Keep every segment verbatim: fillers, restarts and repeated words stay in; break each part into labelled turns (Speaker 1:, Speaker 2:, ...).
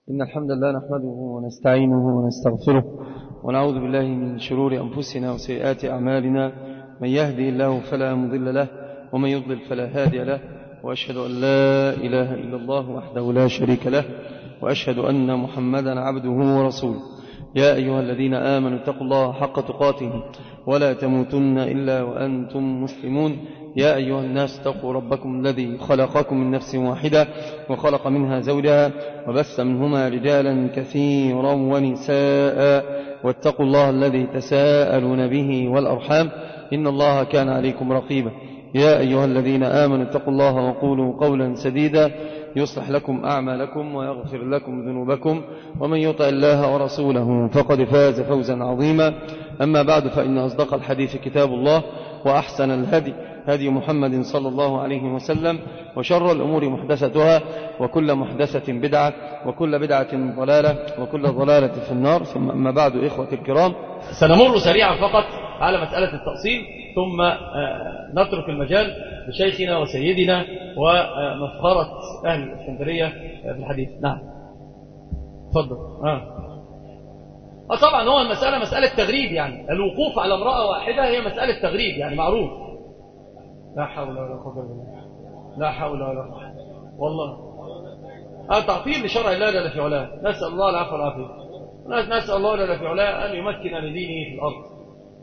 Speaker 1: إن الحمد لله نحمده ونستعينه ونستغفره ونعوذ بالله من شرور أنفسنا وسيئات أعمالنا. من يهدي الله فلا مضل له ومن يضلل فلا هادي له، وأشهد أن لا إله إلا الله وحده لا شريك له، وأشهد أن محمدا عبده ورسوله. يا أيها الذين آمنوا اتقوا الله حق تقاته ولا تموتن إلا وأنتم مسلمون. يا أيها الناس اتقوا ربكم الذي خلقكم من نفس واحدة وخلق منها زوجها وبث منهما رجالا كثيرا ونساء، واتقوا الله الذي تساءلون به والأرحام إن الله كان عليكم رقيبا. يا أيها الذين آمنوا اتقوا الله وقولوا قولا سديدا يصلح لكم أعمالكم ويغفر لكم ذنوبكم، ومن يطع الله ورسوله فقد فاز فوزا عظيما. أما بعد، فإن أصدق الحديث كتاب الله، وأحسن الهدي هدي محمد صلى الله عليه وسلم، وشر الأمور محدثتها، وكل محدثة بدعة، وكل بدعة ضلالة، وكل ضلالة في النار. ثم أما بعد، إخوة الكرام،
Speaker 2: سنمر سريعا فقط على مسألة التأصيل، ثم نترك المجال لشيخنا وسيدنا ومفخرة أهل الإسكندرية في الحديث. نعم، تفضل. آه. آه طبعا هو المسألة مسألة تغريب، يعني الوقوف على امرأة واحدة هي مسألة تغريب، يعني معروف. لا حول ولا قوة إلا بالله، لا حول ولا قوة والله. آه تعطيل لشرع الله جل في علاه، نسأل الله العفو والعافية، نسأل الله جل في علاه أن يمكن لدينه في الأرض.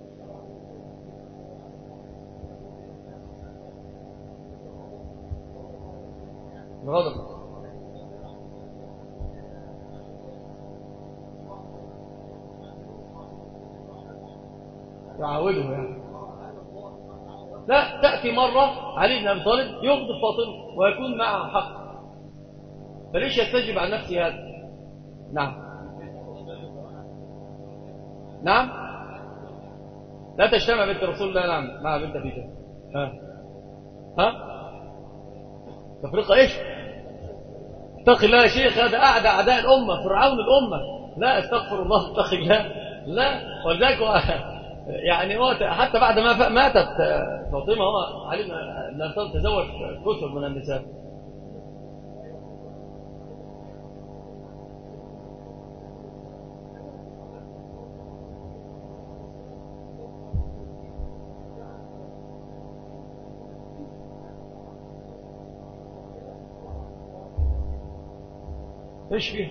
Speaker 2: غضب يعاوده يعني. لا، تأتي مرة علي بن أبي طالب يغضب فاطمة ويكون معها حق، فليش يستجب عن نفسه هذا؟ نعم نعم، لا تجتمع بنت رسول الله نعم مع بنت أبي جهل. ها ها تفرقة ايش؟ اتق الله يا شيخ، هذا أعدى أعداء الأمة، فرعون الأمة. لا، استغفر الله، اتق الله. لا، ولذلك يعني حتى بعد ما ماتت فاطمة هو علي بن أبي طالب تزوج كثر من النساء. ايش فيه؟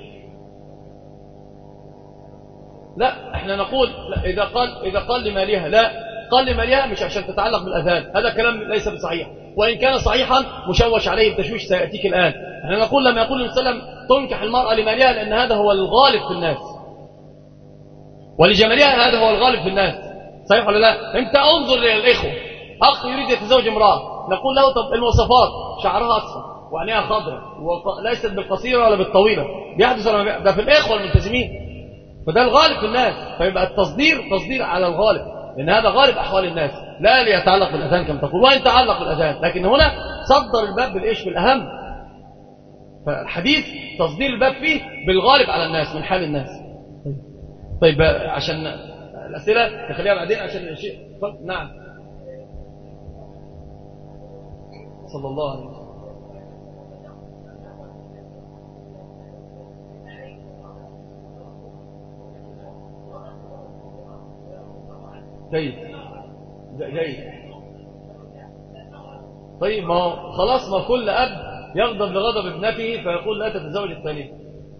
Speaker 2: لا، احنا نقول لا، اذا قال اذا قال لمالها، لا، قال لمالها مش عشان تتعلق بالاذان، هذا كلام ليس بصحيح، وان كان صحيحا مشوش عليه بتشويش سياتيك الان. احنا نقول لما يقول النبي صلى الله عليه وسلم تنكح المراه لمالها، لان هذا هو الغالب في الناس، ولجمالها هذا هو الغالب في الناس. صحيح ولا لا؟ انت انظر للاخوه، اخ يريد يتزوج امراه، نقول له طب المواصفات، شعرها اصفر وعينيها خضراء وليست بالقصيره ولا بالطويله، بيحدث ولا ده في الاخوه الملتزمين، فده الغالب في الناس. فيبقى التصدير تصدير على الغالب، لان هذا غالب احوال الناس، لا ليتعلق بالاذان كما تقول، وان تعلق بالاذان، لكن هنا صدر الباب بالايش؟ بالاهم. فالحديث تصدير الباب فيه بالغالب على الناس من حال الناس. طيب عشان الاسئله نخليها بعدين عشان الشيء. نعم، صلى الله عليه وسلم. جيد جيد. طيب ما خلاص، ما كل أب يغضب لغضب ابنته فيقول لا تتزوج الثانية.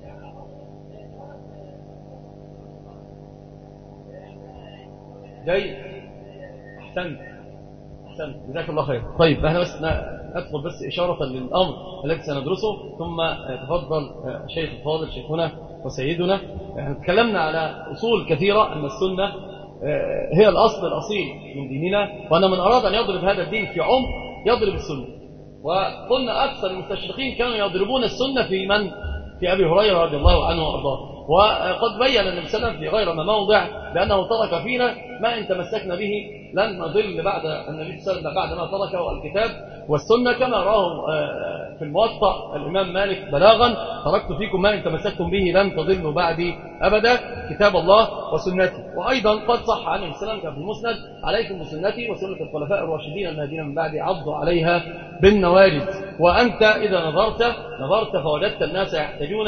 Speaker 2: جيد، أحسنت أحسنت، جزاك الله خير. طيب احنا بس ندخل بس إشارة للأمر الذي سندرسه، ثم تفضل شيخ الفاضل شيخنا وسيدنا. احنا تكلمنا على أصول كثيرة، أن السنة هي الأصل الأصيل من ديننا، وأن من أراد أن يضرب هذا الدين في عمق يضرب السنة. وقلنا أكثر المستشرقين كانوا يضربون السنة في من؟ في أبي هريرة رضي الله عنه وأرضاه. وقد بين النبي صلى الله عليه وسلم في غير ما موضع بأنه ترك فينا ما إن تمسكنا به لن نضل بعد النبي صلى الله عليه وسلم بعد ما تركه الكتاب والسنة، كما راه في الموطأ الإمام مالك بلاغا: تركت فيكم ما إن تمسكتم به لن تضلوا بعدي أبدا، كتاب الله وسنتي. وأيضا قد صح عن السلام في المسند: عليكم بسنتي وسنة الخلفاء الراشدين المهديين من بعدي عضوا عليها بالنواجذ. وأنت إذا نظرت نظرت فوجدت الناس يحتاجون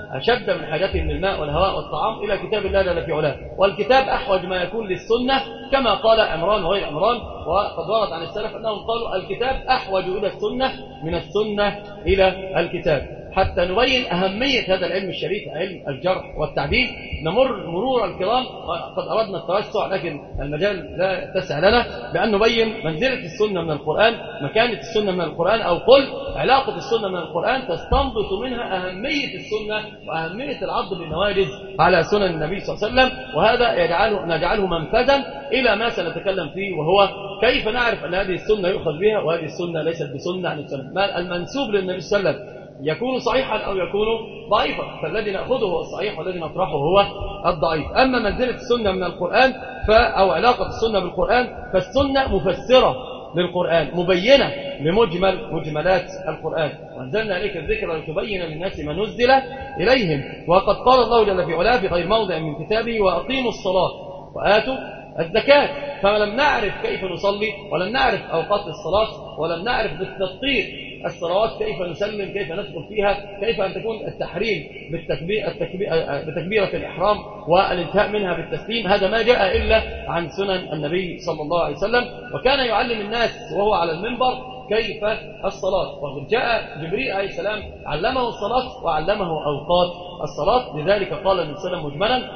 Speaker 2: أشد من حاجتهم للماء والهواء والطعام إلى كتاب الله جل في علاه. والكتاب أحوج ما يكون للسنة كما قال عمران وغير عمران، وقد ورد عن السلف أنهم قالوا الكتاب أحوج إلى السنة من السنة إلى الكتاب. حتى نبين أهمية هذا العلم الشريف، علم الجرح والتعديل. نمر مرور الكرام، قد أردنا التوسع لكن المجال لا يتسع لنا، بأن نبين منزلة السنة من القرآن، مكانة السنة من القرآن، أو قل علاقة السنة من القرآن تستنبط منها أهمية السنة وأهمية العض بالنواجذ على سنن النبي صلى الله عليه وسلم. وهذا يجعله نجعله منفذا إلى ما سنتكلم فيه، وهو كيف نعرف أن هذه السنة يؤخذ بها وهذه السنة ليست بسنة عن السنة. المنسوب للنبي صلى الله عليه وسلم يكون صحيحا أو يكون ضعيفا، فالذي نأخذه هو الصحيح والذي نطرحه هو الضعيف. أما منزلة السنة من القرآن أو علاقة السنة بالقرآن، فالسنة مفسرة للقرآن، مبينة لمجمل مجملات القرآن. وأنزلنا عليك الذكر لتبين للناس ما نزل إليهم. وقد قال الله جل في علاه في غير موضع من كتابه وأقيموا الصلاة وآتوا الزكاة. فلم نعرف كيف نصلي، ولم نعرف أوقات الصلاة، ولم نعرف بالتدقيق الصلوات كيف نسلم، كيف ندخل فيها، كيف أن تكون التحريم بالتكبير التكبير بتكبيرة الإحرام والانتهاء منها بالتسليم. هذا ما جاء إلا عن سنن النبي صلى الله عليه وسلم. وكان يعلم الناس وهو على المنبر كيف الصلاة، وقد جاء جبريل عليه السلام علمه الصلاة وعلمه أوقات الصلاة. لذلك قال النبي صلى الله عليه وسلم مجملا: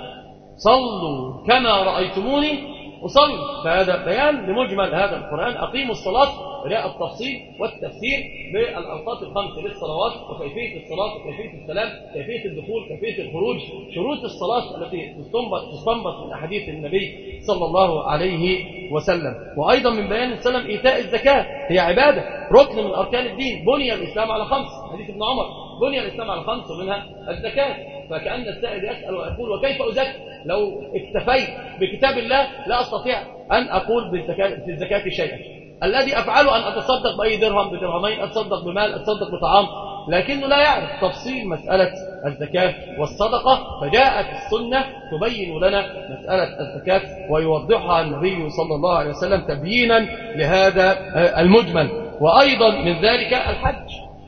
Speaker 2: صلوا كما رأيتموني أصلي. فهذا بيان لمجمل هذا القرآن. أقيموا الصلاة، رياء التفصيل والتفسير بالأوقات الخمس للصلوات، وكيفية الصلاة، وكيفية السلام، كيفية الدخول، كيفية الخروج، شروط الصلاة التي تستنبط من أحاديث النبي صلى الله عليه وسلم. وأيضا من بيان السلام إيتاء الزكاة، هي عبادة، ركن من أركان الدين. بني الإسلام على خمس، حديث ابن عمر: بني الإسلام على خمس ومنها الزكاة. فكأن السائل يسأل ويقول: وكيف أزكي؟ لو اكتفيت بكتاب الله لا أستطيع أن أقول في الزكاة شيئا. الذي أفعله أن أتصدق بأي درهم، بدرهمين، أتصدق بمال، أتصدق بطعام، لكنه لا يعرف تفصيل مسألة الزكاة والصدقة. فجاءت السنة تبين لنا مسألة الزكاة ويوضحها النبي صلى الله عليه وسلم تبيينا لهذا المجمل. وأيضا من ذلك الحج.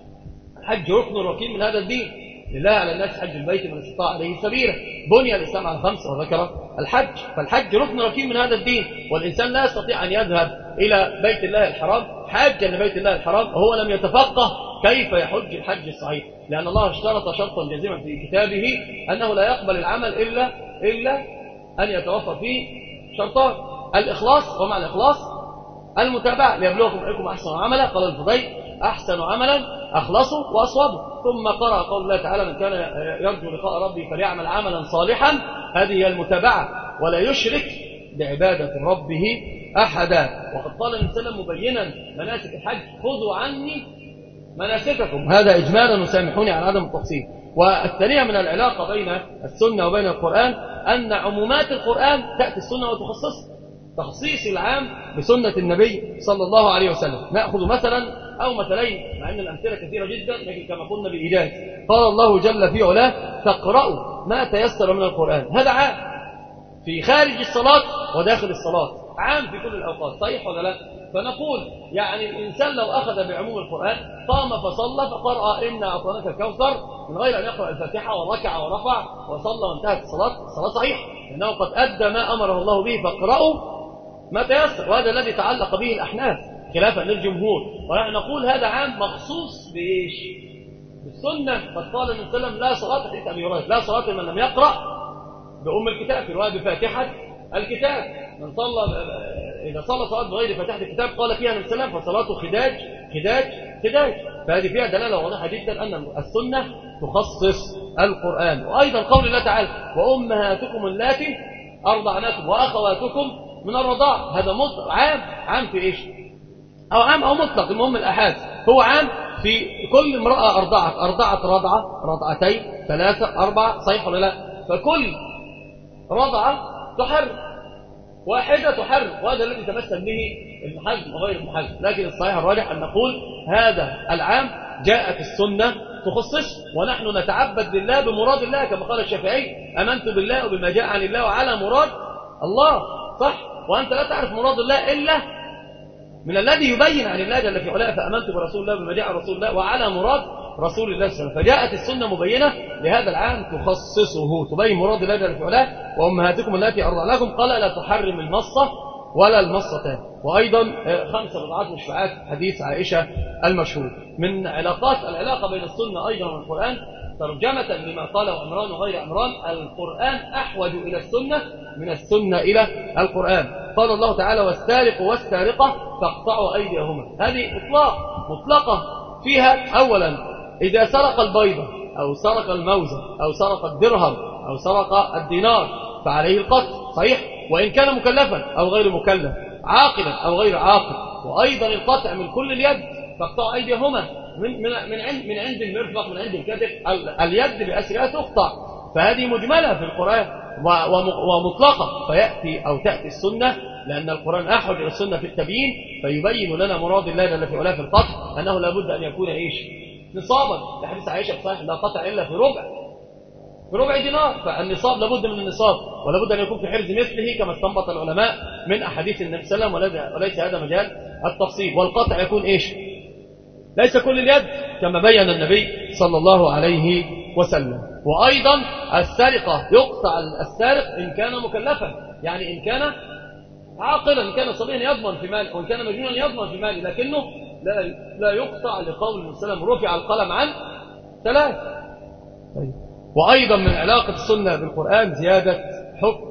Speaker 2: الحج ركن ركين من هذا الدين. لله على الناس حج البيت من استطاع عليه سبيلا. بني الإسلام على خمس وذكر الحج. فالحج ركن ركين من هذا الدين، والإنسان لا يستطيع أن يذهب إلى بيت الله الحرام حاجا لبيت الله الحرام وهو لم يتفقه كيف يحج الحج الصحيح، لأن الله اشترط شرطا جازما في كتابه أنه لا يقبل العمل إلا إلا أن يتوفر فيه شرطان: الإخلاص. ومع الإخلاص المتابعة: ليبلوكم أيكم أحسن عملا. قال الفضيل: أحسن عملا أخلصوا وأصوبوا. ثم قرأ قول الله تعالى: من كان يرجو لقاء ربه فليعمل عملا صالحا. هذه هي المتابعة، ولا يشرك بعبادة ربه أحدا. وقد قال النبي صلى الله عليه وسلم مبينا مناسك الحج: خذوا عني مناسككم. هذا إجمالا، وسامحوني على عدم التفصيل. والثانية من العلاقة بين السنة وبين القرآن أن عمومات القرآن تأتي السنة وتخصص. تخصيص العام بسنة النبي صلى الله عليه وسلم. نأخذ مثلا أو مثلين، مع أن الأمثلة كثيرة جدا، لكن كما قلنا بإيجاز. قال الله جل في علاه: تقرأوا ما تيسر من القرآن. هذا عام في خارج الصلاة وداخل الصلاة، عام في كل الأوقات. صحيح ولا لا؟ فنقول يعني الإنسان لو أخذ بعموم القرآن قام فصلى فقرأ إنا أعطيناك الكوثر من غير أن يقرأ الفاتحة وركع ورفع وصلى وانتهت الصلاة، الصلاة صحيح، لأنه قد أدى ما أمره الله به. فاقرأوا ما تيسر. وهذا الذي تعلق به الأحناف خلافا للجمهور. ونحن نقول هذا عام مخصوص بإيش؟ بالسنة. قد قال النبي صلى الله عليه وسلم: لا صلاة حديث أبي هريرة: لا صلاة من لم يقرأ بأم الكتاب، في رواية بفاتحة الكتاب. من صلى إذا صلى صلاة بغير فاتحة الكتاب قال فيها النبي صلى الله عليه وسلم: فصلاته خداج خداج خداج. فهذه فيها دلالة واضحة جدا أن السنة تخصص القرآن. وأيضا قول الله تعالى: وأمهاتكم اللاتي أرضعناكم وأخواتكم من الرضاع. هذا مطلق عام. عام في إيش؟ أو عام أو مطلق، المهم الأحاد. هو عام في كل امرأة أرضعت، أرضعت رضعة، رضعتين، ثلاثة، أربعة. صحيح ولا لا؟ فكل رضعة تحرم، واحدة تحرم. وهذا الذي تمثل به المحجم وغير المحجم. لكن الصحيح الراجح أن نقول هذا العام جاءت السنة تخصص، ونحن نتعبد لله بمراد الله، كما قال الشافعي: آمنت بالله وبما جاء عن الله وعلى مراد الله. صح؟ وأنت لا تعرف مراد الله إلا من الذي يبين عن الله جل في علاه: فآمنت برسول الله بما جاء عن رسول الله وعلى مراد رسول الله صلى الله عليه وسلم. فجاءت السنة مبينة لهذا العام تخصصه، تبين مراد الله جل في علاه. وأمهاتكم التي أرضعنكم قال لا تحرم المصة ولا المصتان. وأيضا خمسة بضعات مشفعات حديث عائشة المشهور. من علاقات العلاقة بين السنة أيضا والقرآن ترجمة لما قاله عمران وغير عمران: القرآن أحوج إلى السنة من السنة إلى القرآن. قال الله تعالى: والسارق والسارقة فاقطعوا أيديهما. هذه إطلاق مطلقة فيها أولا إذا سرق البيضة أو سرق الموزة أو سرق الدرهم أو سرق الدينار فعليه القتل، صحيح، وإن كان مكلفا أو غير مكلف، عاقلا أو غير عاقل. وأيضا القطع من كل اليد، فاقطعوا أيديهما من من من عند من عند المرفق، من عند الكتف، اليد بأسرها تقطع. فهذه مجملة في القرآن ومطلقة، فيأتي أو تأتي السنة، لأن القرآن أحوج إلى السنة في التبيين، فيبين لنا مراد الله جل في علاه في القطع، أنه لابد أن يكون إيش؟ نصابا. في حديث عائشة صحيح: لا قطع إلا في ربع في ربع دينار. فالنصاب لابد من النصاب، ولابد أن يكون في حرز مثله، كما استنبط العلماء من أحاديث النبي صلى الله عليه وسلم، وليس هذا مجال التفصيل. والقطع يكون إيش؟ ليس كل اليد، كما بين النبي صلى الله عليه وسلم. وأيضا السرقة يقطع السارق إن كان مكلفا، يعني إن كان عاقلا، إن كان صبيا يضمن في مال، وإن كان مجنونا يضمن في مال، لكنه لا لا يقطع، لقول النبي صلى الله عليه وسلم: رفع القلم عن ثلاث. وأيضا من علاقة السنة بالقرآن زيادة حكم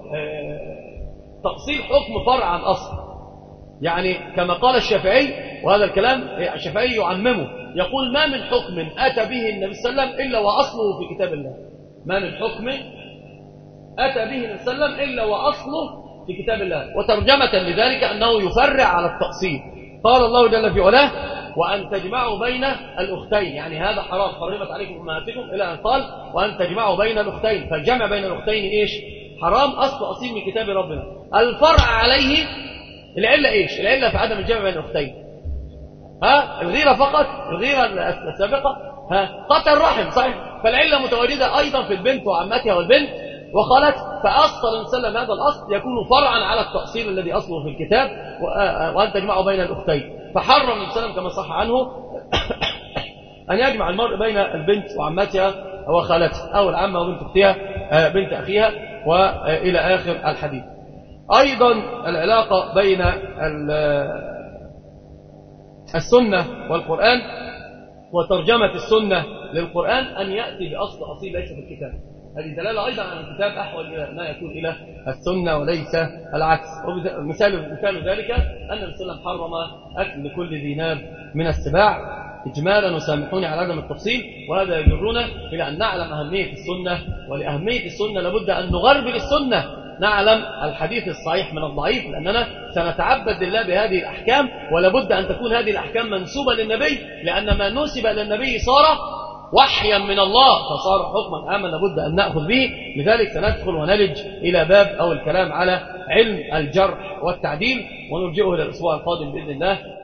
Speaker 2: تفصيل حكم فرع عن أصل. يعني كما قال الشافعي، وهذا الكلام الشافعي يعممه، يقول: ما من حكم أتى به النبي صلى الله عليه وسلم إلا وأصله في كتاب الله. ما من حكم أتى به النبي صلى الله عليه وسلم إلا وأصله في كتاب الله. وترجمة لذلك أنه يفرع على التأصيل. قال الله جل في علاه: وأن تجمعوا بين الأختين، يعني هذا حرام، حرمت عليكم أمهاتكم، إلى أن قال: وأن تجمعوا بين الأختين. فالجمع بين الأختين إيش؟ حرام، أصل أصيل من كتاب ربنا. الفرع عليه العلة إيش؟ العلة في عدم الجمع بين الأختين، ها الغيرة فقط، الغيرة السابقة، ها قتل الرحم، صحيح. فالعلة متواجدة أيضا في البنت وعمتها والبنت وخالت. فأصل نسلم هذا الأصل يكون فرعا على التأصيل الذي أصله في الكتاب: وأن تجمعوا بين الأختين. فحرم النبي صلى الله عليه وسلم كما صح عنه أن يجمع المرء بين البنت وعمتها وخالتها، أو العمة وبنت أختها بنت أخيها، وإلى آخر الحديث. أيضا العلاقة بين السنة والقرآن وترجمة السنة للقرآن أن يأتي بأصل أصيل ليس في الكتاب. هذه دلالة أيضا عن الكتاب أحوج إلى ما يكون إلى السنة وليس العكس. مثال مثال ذلك أن النبي صلى الله عليه وسلم حرم أكل كل ذي ناب من السباع إجمالا، وسامحوني على عدم التفصيل. وهذا يجرنا إلى أن نعلم أهمية السنة، ولأهمية السنة لابد أن نغربل السنة، نعلم الحديث الصحيح من الضعيف، لأننا سنتعبد لله بهذه الأحكام، ولابد أن تكون هذه الأحكام منسوبة للنبي، لأن ما نسب للنبي صار وحيا من الله، فصار حكما عاما لابد أن نأخذ به. لذلك سندخل ونلج إلى باب أو الكلام على علم الجرح والتعديل، ونرجئه إلى الأسبوع القادم بإذن الله.